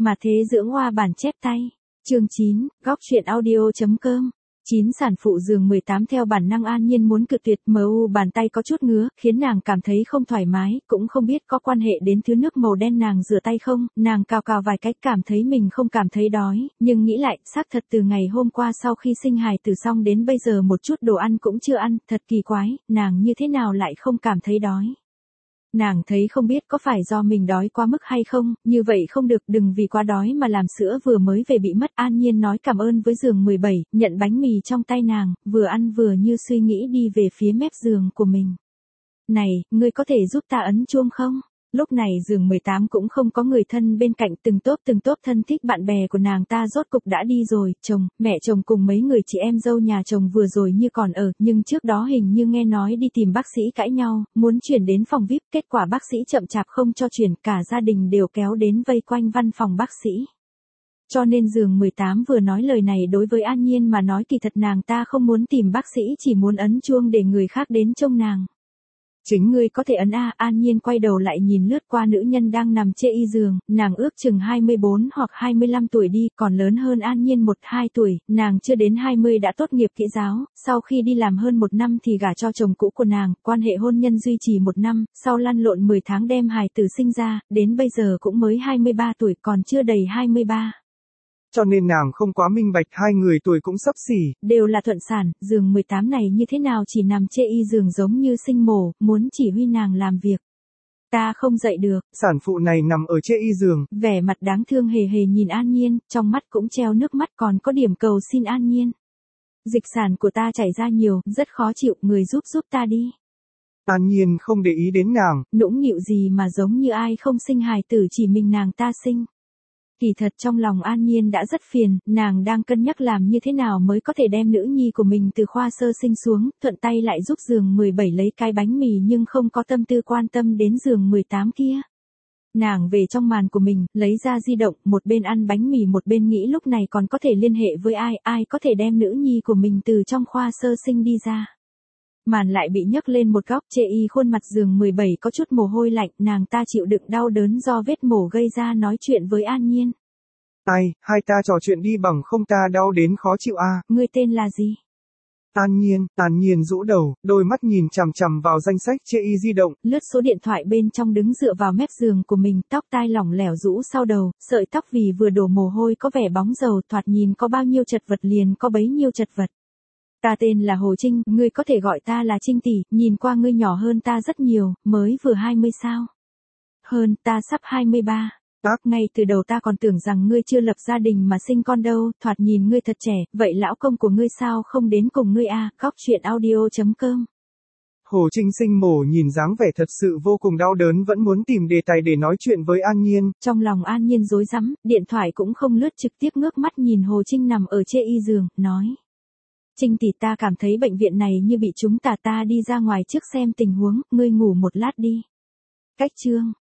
Mà thế dưỡng hoa bản chép tay. Chương 9, góc truyện audio.com. 9 sản phụ giường 18 theo bản năng An Nhiên muốn cự tuyệt, bàn tay có chút ngứa, khiến nàng cảm thấy không thoải mái, cũng không biết có quan hệ đến thứ nước màu đen nàng rửa tay không, nàng cào vài cách cảm thấy mình không cảm thấy đói, nhưng nghĩ lại, xác thật từ ngày hôm qua sau khi sinh hài tử xong đến bây giờ một chút đồ ăn cũng chưa ăn, thật kỳ quái, nàng như thế nào lại không cảm thấy đói. Nàng thấy không biết có phải do mình đói quá mức hay không, như vậy không được, đừng vì quá đói mà làm sữa vừa mới về bị mất. An Nhiên nói cảm ơn với giường 17, nhận bánh mì trong tay nàng, vừa ăn vừa như suy nghĩ đi về phía mép giường của mình. Này, ngươi có thể giúp ta ấn chuông không? Lúc này giường 18 cũng không có người thân bên cạnh, từng tốp thân thích bạn bè của nàng ta rốt cục đã đi rồi, chồng, mẹ chồng cùng mấy người chị em dâu nhà chồng vừa rồi như còn ở, nhưng trước đó hình như nghe nói đi tìm bác sĩ cãi nhau, muốn chuyển đến phòng VIP, kết quả bác sĩ chậm chạp không cho chuyển, cả gia đình đều kéo đến vây quanh văn phòng bác sĩ. Cho nên giường 18 vừa nói lời này đối với An Nhiên mà nói kỳ thật nàng ta không muốn tìm bác sĩ, chỉ muốn ấn chuông để người khác đến trông nàng. Chính ngươi có thể ấn a. An Nhiên quay đầu lại nhìn lướt qua nữ nhân đang nằm chê y giường, nàng ước chừng 24 hoặc 25 tuổi đi, còn lớn hơn An Nhiên 1-2 tuổi, nàng chưa đến 20 đã tốt nghiệp kỹ giáo, sau khi đi làm hơn 1 năm thì gả cho chồng cũ của nàng, quan hệ hôn nhân duy trì 1 năm, sau lăn lộn 10 tháng đem hài tử sinh ra, đến bây giờ cũng mới 23 tuổi, còn chưa đầy 23. Cho nên nàng không quá minh bạch, hai người tuổi cũng xấp xỉ. Đều là thuận sản, giường 18 này như thế nào chỉ nằm chê y giường giống như sinh mổ, muốn chỉ huy nàng làm việc. Ta không dậy được. Sản phụ này nằm ở chê y giường. Vẻ mặt đáng thương hề hề nhìn An Nhiên, trong mắt cũng treo nước mắt, còn có điểm cầu xin An Nhiên. Dịch sản của ta chảy ra nhiều, rất khó chịu, người giúp ta đi. An Nhiên không để ý đến nàng. Nũng nịu gì mà giống như ai không sinh hài tử, chỉ mình nàng ta sinh. Kỳ thật trong lòng An Nhiên đã rất phiền, nàng đang cân nhắc làm như thế nào mới có thể đem nữ nhi của mình từ khoa sơ sinh xuống, thuận tay lại giúp giường 17 lấy cái bánh mì nhưng không có tâm tư quan tâm đến giường 18 kia. Nàng về trong màn của mình, lấy ra di động, một bên ăn bánh mì một bên nghĩ lúc này còn có thể liên hệ với ai có thể đem nữ nhi của mình từ trong khoa sơ sinh đi ra. Màn lại bị nhấc lên một góc, chê y khuôn mặt giường 17 có chút mồ hôi lạnh, nàng ta chịu đựng đau đớn do vết mổ gây ra nói chuyện với An Nhiên. Ai, hai ta trò chuyện đi bằng không ta đau đến khó chịu a. Ngươi tên là gì? An Nhiên rũ đầu, đôi mắt nhìn chằm chằm vào danh sách chê y di động. Lướt số điện thoại bên trong đứng dựa vào mép giường của mình, tóc tai lỏng lẻo rũ sau đầu, sợi tóc vì vừa đổ mồ hôi có vẻ bóng dầu, thoạt nhìn có bao nhiêu chật vật liền có bấy nhiêu chật vật. Ta tên là Hồ Trinh, ngươi có thể gọi ta là Trinh tỷ, nhìn qua ngươi nhỏ hơn ta rất nhiều, mới vừa 20 sao? Hơn, ta sắp 23. Ngay từ đầu ta còn tưởng rằng ngươi chưa lập gia đình mà sinh con đâu, thoạt nhìn ngươi thật trẻ, vậy lão công của ngươi sao không đến cùng ngươi a? Góc truyện audio.com. Hồ Trinh sinh mổ nhìn dáng vẻ thật sự vô cùng đau đớn, vẫn muốn tìm đề tài để nói chuyện với An Nhiên. Trong lòng An Nhiên rối rắm, điện thoại cũng không lướt, trực tiếp ngước mắt nhìn Hồ Trinh nằm ở chê y giường, nói. Trinh tỷ, ta cảm thấy bệnh viện này như bị chúng ta đi ra ngoài trước xem tình huống, ngươi ngủ một lát đi. Cách chương.